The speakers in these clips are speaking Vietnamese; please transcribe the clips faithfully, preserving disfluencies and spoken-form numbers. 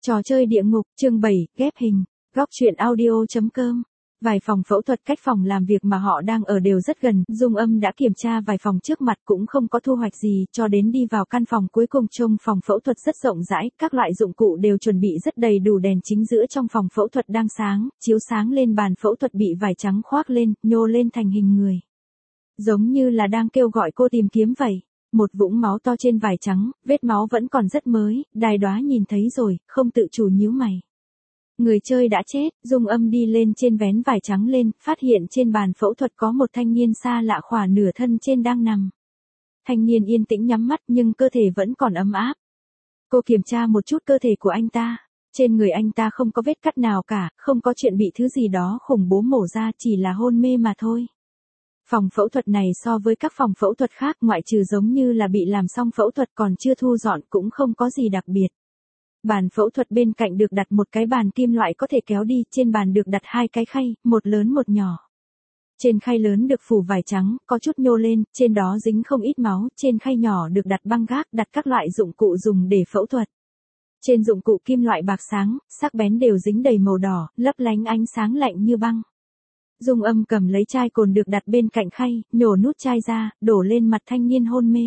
Trò chơi địa ngục, chương bảy, ghép hình, góc truyện audio.com. Vài phòng phẫu thuật cách phòng làm việc mà họ đang ở đều rất gần, Dung Âm đã kiểm tra vài phòng trước mặt cũng không có thu hoạch gì, cho đến đi vào căn phòng cuối cùng trông phòng phẫu thuật rất rộng rãi, các loại dụng cụ đều chuẩn bị rất đầy đủ, đèn chính giữa trong phòng phẫu thuật đang sáng, chiếu sáng lên bàn phẫu thuật bị vải trắng khoác lên, nhô lên thành hình người. Giống như là đang kêu gọi cô tìm kiếm vậy. Một vũng máu to trên vải trắng, vết máu vẫn còn rất mới, Đài Đoá nhìn thấy rồi, không tự chủ nhíu mày. Người chơi đã chết, Dung Âm đi lên trên vén vải trắng lên, phát hiện trên bàn phẫu thuật có một thanh niên xa lạ khỏa nửa thân trên đang nằm. Thanh niên yên tĩnh nhắm mắt nhưng cơ thể vẫn còn ấm áp. Cô kiểm tra một chút cơ thể của anh ta. Trên người anh ta không có vết cắt nào cả, không có chuyện bị thứ gì đó khủng bố mổ ra, chỉ là hôn mê mà thôi. Phòng phẫu thuật này so với các phòng phẫu thuật khác, ngoại trừ giống như là bị làm xong phẫu thuật còn chưa thu dọn, cũng không có gì đặc biệt. Bàn phẫu thuật bên cạnh được đặt một cái bàn kim loại có thể kéo đi, trên bàn được đặt hai cái khay, một lớn một nhỏ. Trên khay lớn được phủ vải trắng, có chút nhô lên, trên đó dính không ít máu, trên khay nhỏ được đặt băng gác, đặt các loại dụng cụ dùng để phẫu thuật. Trên dụng cụ kim loại bạc sáng, sắc bén đều dính đầy màu đỏ, lấp lánh ánh sáng lạnh như băng. Dung Âm cầm lấy chai cồn được đặt bên cạnh khay, nhổ nút chai ra, đổ lên mặt thanh niên hôn mê.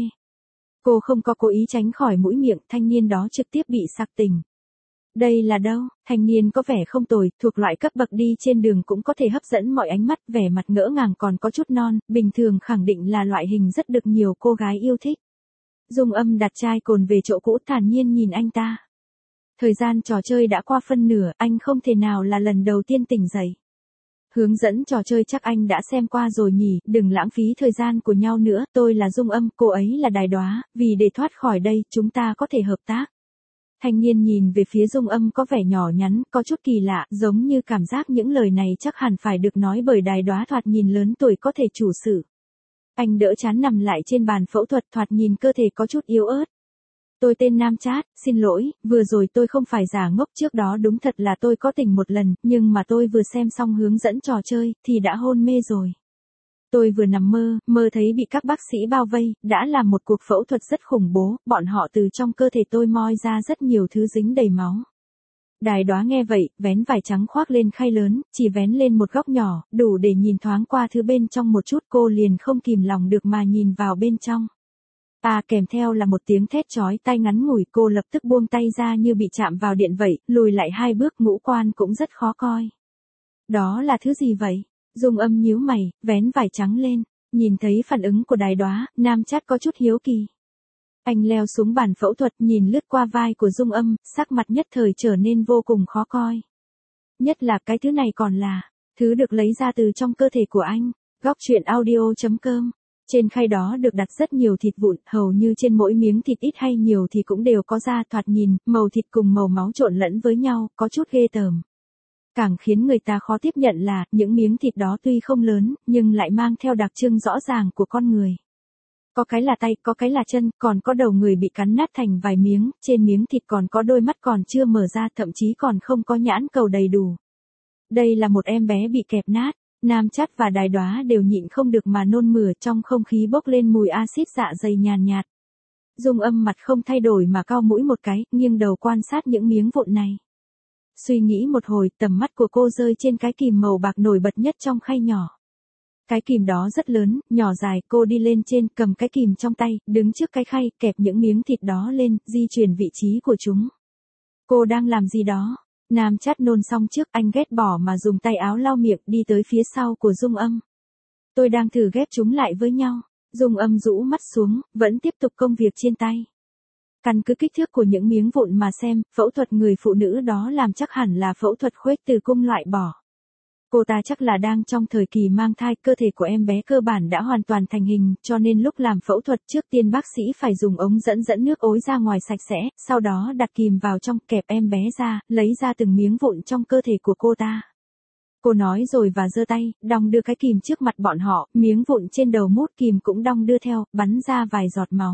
Cô không có cố ý tránh khỏi mũi miệng, thanh niên đó trực tiếp bị sặc tỉnh. Đây là đâu? Thanh niên có vẻ không tồi, thuộc loại cấp bậc đi trên đường cũng có thể hấp dẫn mọi ánh mắt, vẻ mặt ngỡ ngàng còn có chút non, bình thường khẳng định là loại hình rất được nhiều cô gái yêu thích. Dung Âm đặt chai cồn về chỗ cũ, thản nhiên nhìn anh ta. Thời gian trò chơi đã qua phân nửa, anh không thể nào là lần đầu tiên tỉnh dậy. Hướng dẫn trò chơi chắc anh đã xem qua rồi nhỉ, đừng lãng phí thời gian của nhau nữa, tôi là Dung Âm, cô ấy là Đài Đoá, vì để thoát khỏi đây, chúng ta có thể hợp tác. Thanh niên nhìn về phía Dung Âm có vẻ nhỏ nhắn, có chút kỳ lạ, giống như cảm giác những lời này chắc hẳn phải được nói bởi Đài Đoá thoạt nhìn lớn tuổi có thể chủ sự. Anh đỡ chán nằm lại trên bàn phẫu thuật, thoạt nhìn cơ thể có chút yếu ớt. Tôi tên Nam Chát, xin lỗi, vừa rồi tôi không phải giả ngốc, trước đó đúng thật là tôi có tỉnh một lần, nhưng mà tôi vừa xem xong hướng dẫn trò chơi, thì đã hôn mê rồi. Tôi vừa nằm mơ, mơ thấy bị các bác sĩ bao vây, đã làm một cuộc phẫu thuật rất khủng bố, bọn họ từ trong cơ thể tôi moi ra rất nhiều thứ dính đầy máu. Đài Đoá nghe vậy, vén vải trắng khoác lên khay lớn, chỉ vén lên một góc nhỏ, đủ để nhìn thoáng qua thứ bên trong một chút, cô liền không kìm lòng được mà nhìn vào bên trong. À, kèm theo là một tiếng thét chói tai ngắn ngủi, cô lập tức buông tay ra như bị chạm vào điện vậy, lùi lại hai bước, ngũ quan cũng rất khó coi. Đó là thứ gì vậy? Dung Âm nhíu mày, vén vải trắng lên, nhìn thấy phản ứng của Đài Đoá, Nam Chát có chút hiếu kỳ. Anh leo xuống bàn phẫu thuật, nhìn lướt qua vai của Dung Âm, sắc mặt nhất thời trở nên vô cùng khó coi. Nhất là cái thứ này còn là thứ được lấy ra từ trong cơ thể của anh. Góc truyện audio.com. Trên khay đó được đặt rất nhiều thịt vụn, hầu như trên mỗi miếng thịt ít hay nhiều thì cũng đều có da, thoạt nhìn, màu thịt cùng màu máu trộn lẫn với nhau, có chút ghê tởm. Càng khiến người ta khó tiếp nhận là, những miếng thịt đó tuy không lớn, nhưng lại mang theo đặc trưng rõ ràng của con người. Có cái là tay, có cái là chân, còn có đầu người bị cắn nát thành vài miếng, trên miếng thịt còn có đôi mắt còn chưa mở ra, thậm chí còn không có nhãn cầu đầy đủ. Đây là một em bé bị kẹp nát. Nam Chát và Đài Đoá đều nhịn không được mà nôn mửa, trong không khí bốc lên mùi axit dạ dày nhàn nhạt. Dung Âm mặt không thay đổi mà cau mũi một cái, nghiêng đầu quan sát những miếng vụn này. Suy nghĩ một hồi, tầm mắt của cô rơi trên cái kìm màu bạc nổi bật nhất trong khay nhỏ. Cái kìm đó rất lớn, nhỏ dài, cô đi lên trên, cầm cái kìm trong tay, đứng trước cái khay, kẹp những miếng thịt đó lên, di chuyển vị trí của chúng. Cô đang làm gì đó? Nam Chát nôn xong trước, anh ghét bỏ mà dùng tay áo lau miệng, đi tới phía sau của Dung Âm. Tôi đang thử ghép chúng lại với nhau. Dung Âm rũ mắt xuống, vẫn tiếp tục công việc trên tay. Căn cứ kích thước của những miếng vụn mà xem, phẫu thuật người phụ nữ đó làm chắc hẳn là phẫu thuật khuếch từ cung loại bỏ. Cô ta chắc là đang trong thời kỳ mang thai, cơ thể của em bé cơ bản đã hoàn toàn thành hình, cho nên lúc làm phẫu thuật trước tiên bác sĩ phải dùng ống dẫn dẫn nước ối ra ngoài sạch sẽ, sau đó đặt kìm vào trong, kẹp em bé ra, lấy ra từng miếng vụn trong cơ thể của cô ta. Cô nói rồi và giơ tay, đong đưa cái kìm trước mặt bọn họ, miếng vụn trên đầu mút kìm cũng đong đưa theo, bắn ra vài giọt máu.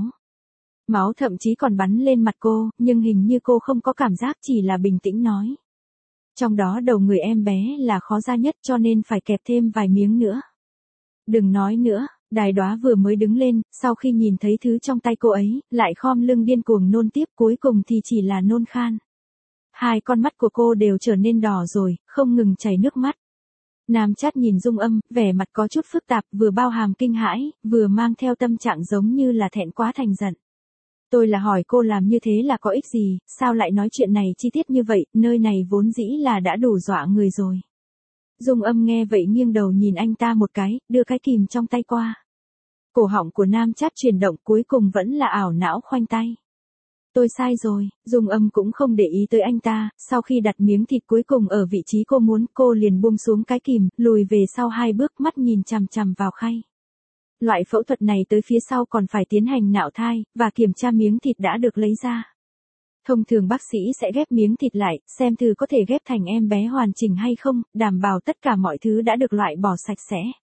Máu thậm chí còn bắn lên mặt cô, nhưng hình như cô không có cảm giác, chỉ là bình tĩnh nói. Trong đó đầu người em bé là khó ra nhất, cho nên phải kẹp thêm vài miếng nữa. Đừng nói nữa, Đài Đoá vừa mới đứng lên, sau khi nhìn thấy thứ trong tay cô ấy, lại khom lưng điên cuồng nôn tiếp, cuối cùng thì chỉ là nôn khan. Hai con mắt của cô đều trở nên đỏ rồi, không ngừng chảy nước mắt. Nam Chát nhìn Dung Âm, vẻ mặt có chút phức tạp, vừa bao hàm kinh hãi, vừa mang theo tâm trạng giống như là thẹn quá thành giận. Tôi là hỏi cô làm như thế là có ích gì, sao lại nói chuyện này chi tiết như vậy, nơi này vốn dĩ là đã đủ dọa người rồi. Dung Âm nghe vậy nghiêng đầu nhìn anh ta một cái, đưa cái kìm trong tay qua. Cổ họng của Nam Chát chuyển động, cuối cùng vẫn là ảo não khoanh tay. Tôi sai rồi, Dung Âm cũng không để ý tới anh ta, sau khi đặt miếng thịt cuối cùng ở vị trí cô muốn, cô liền buông xuống cái kìm, lùi về sau hai bước, mắt nhìn chằm chằm vào khay. Loại phẫu thuật này tới phía sau còn phải tiến hành nạo thai, và kiểm tra miếng thịt đã được lấy ra. Thông thường bác sĩ sẽ ghép miếng thịt lại, xem thử có thể ghép thành em bé hoàn chỉnh hay không, đảm bảo tất cả mọi thứ đã được loại bỏ sạch sẽ.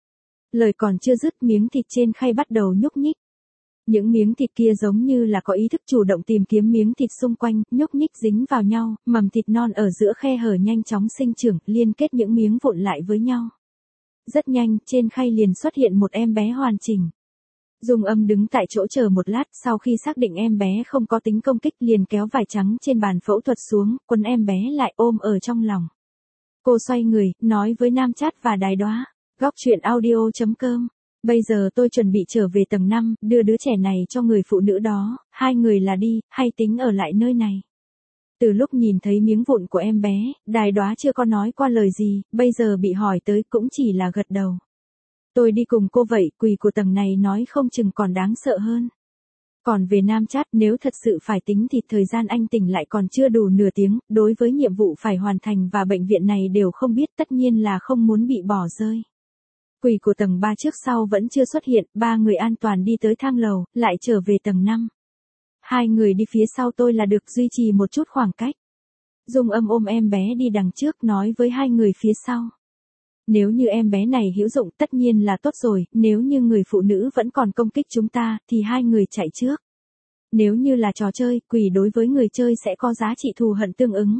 Lời còn chưa dứt, miếng thịt trên khay bắt đầu nhúc nhích. Những miếng thịt kia giống như là có ý thức chủ động tìm kiếm miếng thịt xung quanh, nhúc nhích dính vào nhau, mầm thịt non ở giữa khe hở nhanh chóng sinh trưởng, liên kết những miếng vụn lại với nhau. Rất nhanh, trên khay liền xuất hiện một em bé hoàn chỉnh. Dung Âm đứng tại chỗ chờ một lát, sau khi xác định em bé không có tính công kích liền kéo vải trắng trên bàn phẫu thuật xuống, quấn em bé lại ôm ở trong lòng. Cô xoay người, nói với Nam Chát và Đài Đóa, góc truyện audio chấm com. Bây giờ tôi chuẩn bị trở về tầng năm, đưa đứa trẻ này cho người phụ nữ đó, hai người là đi, hay tính ở lại nơi này. Từ lúc nhìn thấy miếng vụn của em bé, Đài Đóa chưa có nói qua lời gì, bây giờ bị hỏi tới cũng chỉ là gật đầu. Tôi đi cùng cô vậy, quỷ của tầng này nói không chừng còn đáng sợ hơn. Còn về Nam Chát, nếu thật sự phải tính thì thời gian anh tỉnh lại còn chưa đủ nửa tiếng, đối với nhiệm vụ phải hoàn thành và bệnh viện này đều không biết, tất nhiên là không muốn bị bỏ rơi. Quỷ của tầng ba trước sau vẫn chưa xuất hiện, ba người an toàn đi tới thang lầu, lại trở về tầng năm. Hai người đi phía sau tôi là được, duy trì một chút khoảng cách. Dung Âm ôm em bé đi đằng trước, nói với hai người phía sau. Nếu như em bé này hữu dụng tất nhiên là tốt rồi, nếu như người phụ nữ vẫn còn công kích chúng ta, thì hai người chạy trước. Nếu như là trò chơi, quỷ đối với người chơi sẽ có giá trị thù hận tương ứng.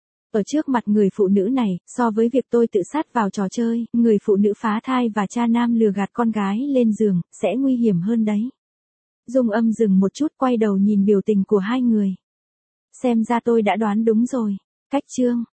Ở trước mặt người phụ nữ này, so với việc tôi tự sát vào trò chơi, người phụ nữ phá thai và cha nam lừa gạt con gái lên giường, sẽ nguy hiểm hơn đấy. Dung Âm dừng một chút, quay đầu nhìn biểu tình của hai người. Xem ra tôi đã đoán đúng rồi. Cách chương